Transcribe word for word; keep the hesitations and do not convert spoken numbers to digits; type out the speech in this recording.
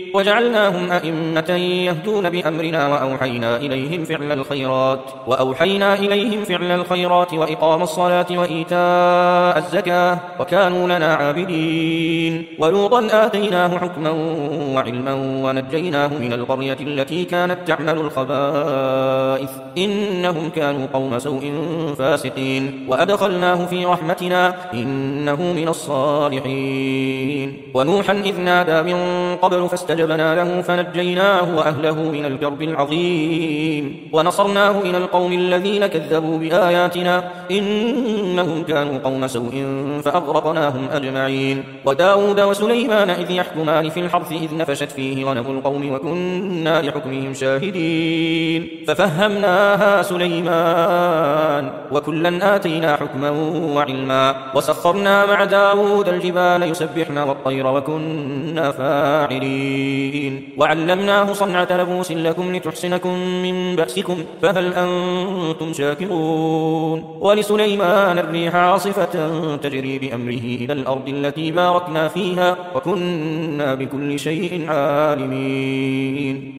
وجعلناهم أئمة يهدون بأمرنا وأوحينا إليهم فعل الخيرات وأوحينا إليهم فعل الخيرات وإقام الصلاة وإيتاء الزكاة وكانوا لنا عابدين. ولوطا آتيناه حكما وعلما ونجيناه من القرية التي كانت تعمل الخبائث إنهم كانوا قوم سوء فاسقين وأدخلناه في رحمتنا إنه من الصالحين. ونوحا إذ نادى من قبل فاستجبنا له فنجيناه وأهله من الكرب العظيم ونصرناه إلى القوم الذين كذبوا بآياتنا إنهم كانوا قوم سوء فأغرقناهم أجمعين. وداود وسليمان إذ يحكمان في الحرث إذ نفشت فيه غنم القوم وكنا لحكمهم شاهدين ففهمناها سليمان وكلا آتينا حكما وعلما وسخرنا مع داود الجبال يسبحن والطير وكنا فاعلين. وعلمناه صنعة لبوس لكم لتحسنكم من بأسكم فهل أنتم شاكرون. ولسليمان الريح عاصفة تجري بأمره إلى الأرض التي باركنا فيها وكنا بكل شيء عالمين.